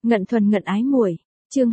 Ngận thuần ngận ái muội, chương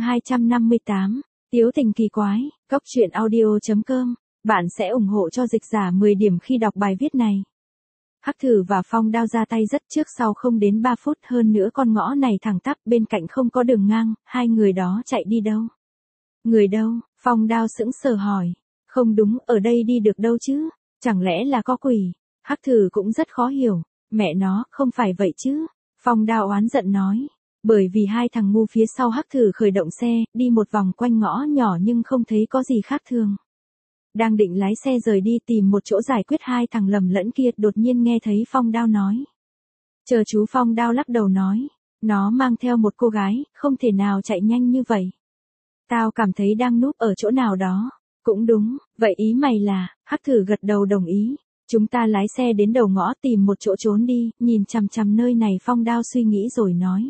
258, Tiếu tình kỳ quái, Cóc truyện audio.com, bạn sẽ ủng hộ cho dịch giả 10 điểm khi đọc bài viết này. Hắc Thử và Phong Đao ra tay rất trước sau không đến 3 phút, hơn nữa con ngõ này thẳng tắp, bên cạnh không có đường ngang, hai người đó chạy đi đâu? Người đâu? Phong Đao sững sờ hỏi. Không đúng, ở đây đi được đâu chứ? Chẳng lẽ là có quỷ? Hắc Thử cũng rất khó hiểu. Mẹ nó, không phải vậy chứ? Phong Đao oán giận nói. Bởi vì hai thằng ngu phía sau Hắc Thử khởi động xe, đi một vòng quanh ngõ nhỏ nhưng không thấy có gì khác thường. Đang định lái xe rời đi tìm một chỗ giải quyết hai thằng lầm lẫn kia, đột nhiên nghe thấy Phong Đao nói. Chờ chú. Phong Đao lắc đầu nói. Nó mang theo một cô gái, không thể nào chạy nhanh như vậy. Tao cảm thấy đang núp ở chỗ nào đó. Cũng đúng, vậy ý mày là, Hắc Thử gật đầu đồng ý. Chúng ta lái xe đến đầu ngõ tìm một chỗ trốn đi, nhìn chằm chằm nơi này. Phong Đao suy nghĩ rồi nói.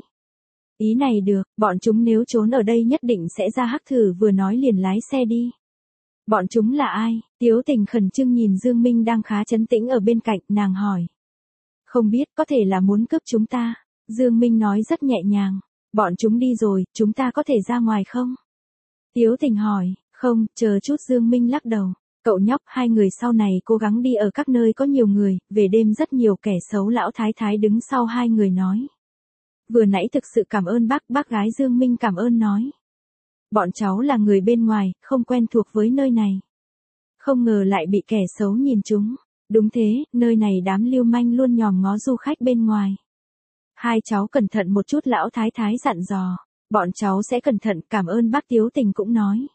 Ý này được, bọn chúng nếu trốn ở đây nhất định sẽ ra. Hắc Thử vừa nói liền lái xe đi. Bọn chúng là ai? Tiếu Tình khẩn trương nhìn Dương Minh đang khá trấn tĩnh ở bên cạnh, nàng hỏi. Không biết, có thể là muốn cướp chúng ta. Dương Minh nói rất nhẹ nhàng. Bọn chúng đi rồi, chúng ta có thể ra ngoài không? Tiếu Tình hỏi. Không, chờ chút. Dương Minh lắc đầu. Cậu nhóc, hai người sau này cố gắng đi ở các nơi có nhiều người, về đêm rất nhiều kẻ xấu. Lão Thái Thái đứng sau hai người nói. Vừa nãy thực sự cảm ơn bác gái Dương Minh cảm ơn nói. Bọn cháu là người bên ngoài, không quen thuộc với nơi này. Không ngờ lại bị kẻ xấu nhìn trúng. Đúng thế, nơi này đám lưu manh luôn nhòm ngó du khách bên ngoài. Hai cháu cẩn thận một chút. Lão Thái Thái dặn dò. Bọn cháu sẽ cẩn thận, cảm ơn bác. Tiếu Tình cũng nói.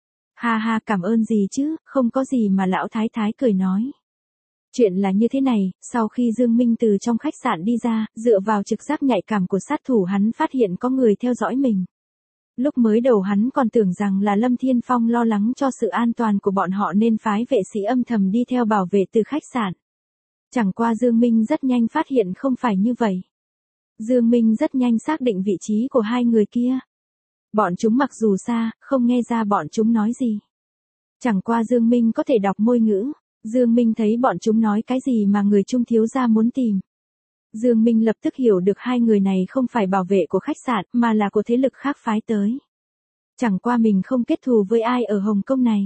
Ha ha, cảm ơn gì chứ, không có gì mà. Lão Thái Thái cười nói. Chuyện là như thế này, sau khi Dương Minh từ trong khách sạn đi ra, dựa vào trực giác nhạy cảm của sát thủ hắn phát hiện có người theo dõi mình. Lúc mới đầu hắn còn tưởng rằng là Lâm Thiên Phong lo lắng cho sự an toàn của bọn họ nên phái vệ sĩ âm thầm đi theo bảo vệ từ khách sạn. Chẳng qua Dương Minh rất nhanh phát hiện không phải như vậy. Dương Minh rất nhanh xác định vị trí của hai người kia. Bọn chúng mặc dù xa, không nghe ra bọn chúng nói gì. Chẳng qua Dương Minh có thể đọc môi ngữ. Dương Minh thấy bọn chúng nói cái gì mà người Trung thiếu gia muốn tìm. Dương Minh lập tức hiểu được hai người này không phải bảo vệ của khách sạn mà là của thế lực khác phái tới. Chẳng qua mình không kết thù với ai ở Hồng Kông này.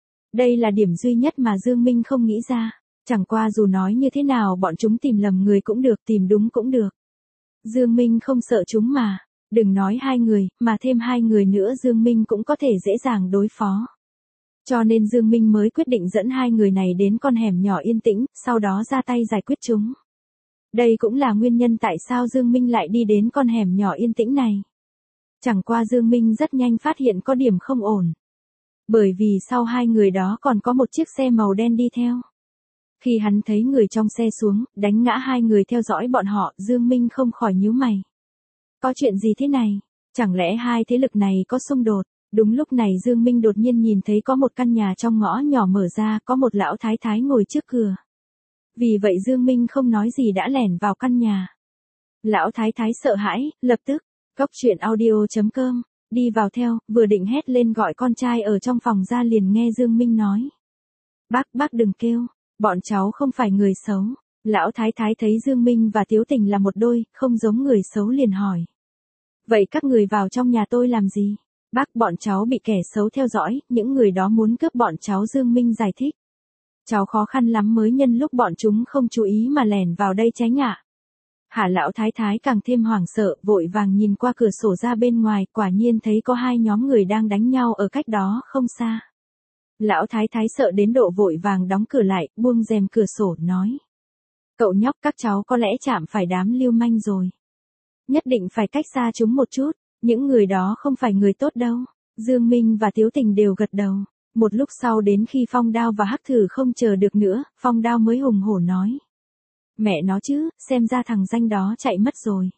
Đây là điểm duy nhất mà Dương Minh không nghĩ ra. Chẳng qua dù nói như thế nào bọn chúng tìm lầm người cũng được, tìm đúng cũng được. Dương Minh không sợ chúng mà. Đừng nói hai người, mà thêm hai người nữa Dương Minh cũng có thể dễ dàng đối phó. Cho nên Dương Minh mới quyết định dẫn hai người này đến con hẻm nhỏ yên tĩnh, sau đó ra tay giải quyết chúng. Đây cũng là nguyên nhân tại sao Dương Minh lại đi đến con hẻm nhỏ yên tĩnh này. Chẳng qua Dương Minh rất nhanh phát hiện có điểm không ổn. Bởi vì sau hai người đó còn có một chiếc xe màu đen đi theo. Khi hắn thấy người trong xe xuống, đánh ngã hai người theo dõi bọn họ, Dương Minh không khỏi nhíu mày. Có chuyện gì thế này? Chẳng lẽ hai thế lực này có xung đột? Đúng lúc này Dương Minh đột nhiên nhìn thấy có một căn nhà trong ngõ nhỏ mở ra, có một lão thái thái ngồi trước cửa. Vì vậy Dương Minh không nói gì đã lẻn vào căn nhà. Lão thái thái sợ hãi, lập tức, Cóc truyện audio.com, đi vào theo, vừa định hét lên gọi con trai ở trong phòng ra liền nghe Dương Minh nói. Bác đừng kêu, bọn cháu không phải người xấu. Lão thái thái thấy Dương Minh và Tiếu Tình là một đôi, không giống người xấu liền hỏi. Vậy các người vào trong nhà tôi làm gì? Bác, bọn cháu bị kẻ xấu theo dõi, những người đó muốn cướp bọn cháu. Dương Minh giải thích. Cháu khó khăn lắm mới nhân lúc bọn chúng không chú ý mà lẻn vào đây tránh ạ. Hả? Lão thái thái càng thêm hoảng sợ, vội vàng nhìn qua cửa sổ ra bên ngoài, quả nhiên thấy có hai nhóm người đang đánh nhau ở cách đó không xa. Lão thái thái sợ đến độ vội vàng đóng cửa lại, buông rèm cửa sổ, nói. Cậu nhóc, các cháu có lẽ chạm phải đám lưu manh rồi. Nhất định phải cách xa chúng một chút, những người đó không phải người tốt đâu. Dương Minh và Tiếu Tình đều gật đầu. Một lúc sau đến khi Phong Đao và Hắc Thử không chờ được nữa, Phong Đao mới hùng hổ nói. Mẹ nó chứ, xem ra thằng danh đó chạy mất rồi.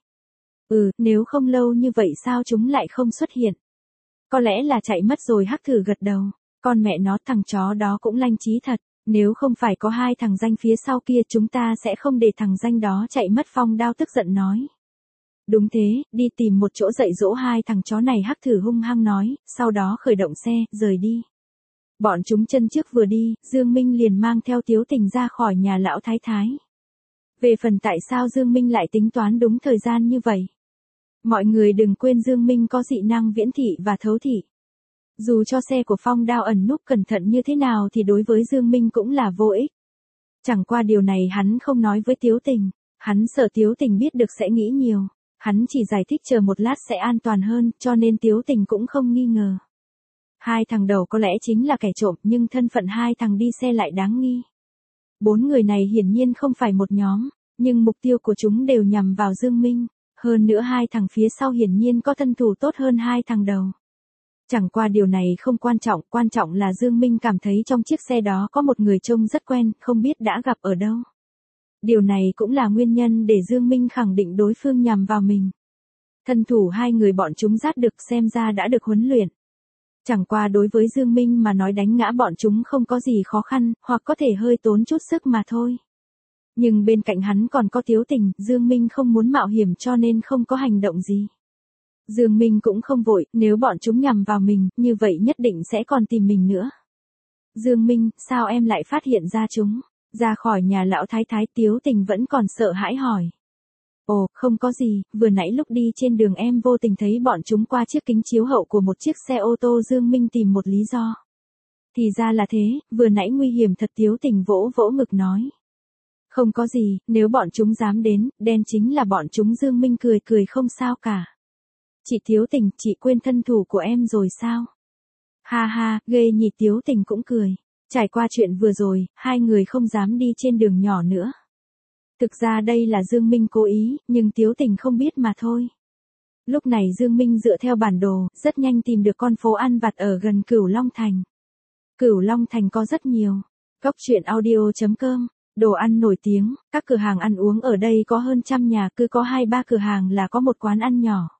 Nếu không lâu như vậy sao chúng lại không xuất hiện? Có lẽ là chạy mất rồi. Hắc Thử gật đầu. Con mẹ nó, thằng chó đó cũng lanh trí thật. Nếu không phải có hai thằng danh phía sau kia chúng ta sẽ không để thằng danh đó chạy mất. Phong Đao tức giận nói. Đúng thế, đi tìm một chỗ dạy dỗ hai thằng chó này. Hắc Thử hung hăng nói, sau đó khởi động xe, rời đi. Bọn chúng chân trước vừa đi, Dương Minh liền mang theo Tiếu Tình ra khỏi nhà lão thái thái. Về phần tại sao Dương Minh lại tính toán đúng thời gian như vậy? Mọi người đừng quên Dương Minh có dị năng viễn thị và thấu thị. Dù cho xe của Phong Đao ẩn núp cẩn thận như thế nào thì đối với Dương Minh cũng là vô ích. Chẳng qua điều này hắn không nói với Tiếu Tình, hắn sợ Tiếu Tình biết được sẽ nghĩ nhiều. Hắn chỉ giải thích chờ một lát sẽ an toàn hơn, cho nên Tiếu Tình cũng không nghi ngờ. Hai thằng đầu có lẽ chính là kẻ trộm, nhưng thân phận hai thằng đi xe lại đáng nghi. 4 người này hiển nhiên không phải một nhóm, nhưng mục tiêu của chúng đều nhằm vào Dương Minh. Hơn nữa hai thằng phía sau hiển nhiên có thân thủ tốt hơn hai thằng đầu. Chẳng qua điều này không quan trọng là Dương Minh cảm thấy trong chiếc xe đó có một người trông rất quen, không biết đã gặp ở đâu. Điều này cũng là nguyên nhân để Dương Minh khẳng định đối phương nhằm vào mình. Thân thủ hai người bọn chúng dát được xem ra đã được huấn luyện. Chẳng qua đối với Dương Minh mà nói đánh ngã bọn chúng không có gì khó khăn, hoặc có thể hơi tốn chút sức mà thôi. Nhưng bên cạnh hắn còn có Tiếu Tình, Dương Minh không muốn mạo hiểm cho nên không có hành động gì. Dương Minh cũng không vội, nếu bọn chúng nhằm vào mình, như vậy nhất định sẽ còn tìm mình nữa. Dương Minh, sao em lại phát hiện ra chúng? Ra khỏi nhà lão thái thái, Tiếu Tình vẫn còn sợ hãi hỏi. Ồ, không có gì, vừa nãy lúc đi trên đường em vô tình thấy bọn chúng qua chiếc kính chiếu hậu của một chiếc xe ô tô. Dương Minh tìm một lý do. Thì ra là thế, vừa nãy nguy hiểm thật. Tiếu Tình vỗ vỗ ngực nói. Không có gì, nếu bọn chúng dám đến, đen chính là bọn chúng. Dương Minh cười cười không sao cả. Chị Tiếu Tình, chị quên thân thủ của em rồi sao? Ha ha, ghê nhỉ. Tiếu Tình cũng cười. Trải qua chuyện vừa rồi, hai người không dám đi trên đường nhỏ nữa. Thực ra đây là Dương Minh cố ý, nhưng Tiếu Tình không biết mà thôi. Lúc này Dương Minh dựa theo bản đồ, rất nhanh tìm được con phố ăn vặt ở gần Cửu Long Thành. Cửu Long Thành có rất nhiều. Cóc truyện audio.com. Đồ ăn nổi tiếng, các cửa hàng ăn uống ở đây có hơn 100 nhà, cứ có 2-3 cửa hàng là có một quán ăn nhỏ.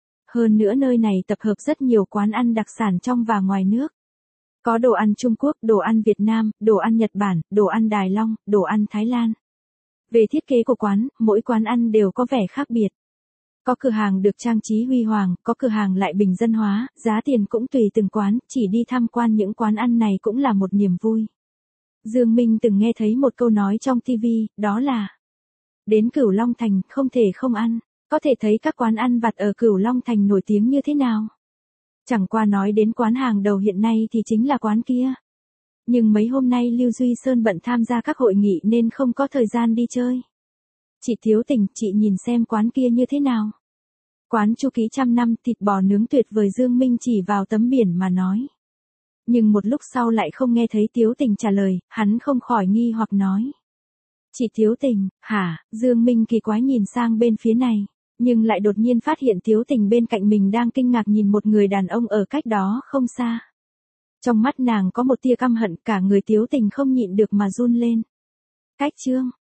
Hơn nữa nơi này tập hợp rất nhiều quán ăn đặc sản trong và ngoài nước. Có đồ ăn Trung Quốc, đồ ăn Việt Nam, đồ ăn Nhật Bản, đồ ăn Đài Loan, đồ ăn Thái Lan. Về thiết kế của quán, mỗi quán ăn đều có vẻ khác biệt. Có cửa hàng được trang trí huy hoàng, có cửa hàng lại bình dân hóa, giá tiền cũng tùy từng quán, chỉ đi tham quan những quán ăn này cũng là một niềm vui. Dương Minh từng nghe thấy một câu nói trong TV, đó là đến Cửu Long Thành không thể không ăn, có thể thấy các quán ăn vặt ở Cửu Long Thành nổi tiếng như thế nào. Chẳng qua nói đến quán hàng đầu hiện nay thì chính là quán kia. Nhưng mấy hôm nay Lưu Duy Sơn bận tham gia các hội nghị nên không có thời gian đi chơi. Chị Tiếu Tình, chị nhìn xem quán kia như thế nào. Quán Chu Ký 100 năm, thịt bò nướng tuyệt vời. Dương Minh chỉ vào tấm biển mà nói. Nhưng một lúc sau lại không nghe thấy Tiếu Tình trả lời, hắn không khỏi nghi hoặc nói. Chị Tiếu Tình, hả? Dương Minh kỳ quái nhìn sang bên phía này, nhưng lại đột nhiên phát hiện Tiếu Tình bên cạnh mình đang kinh ngạc nhìn một người đàn ông ở cách đó không xa. Trong mắt nàng có một tia căm hận, cả người Tiếu Tình không nhịn được mà run lên. Cách chương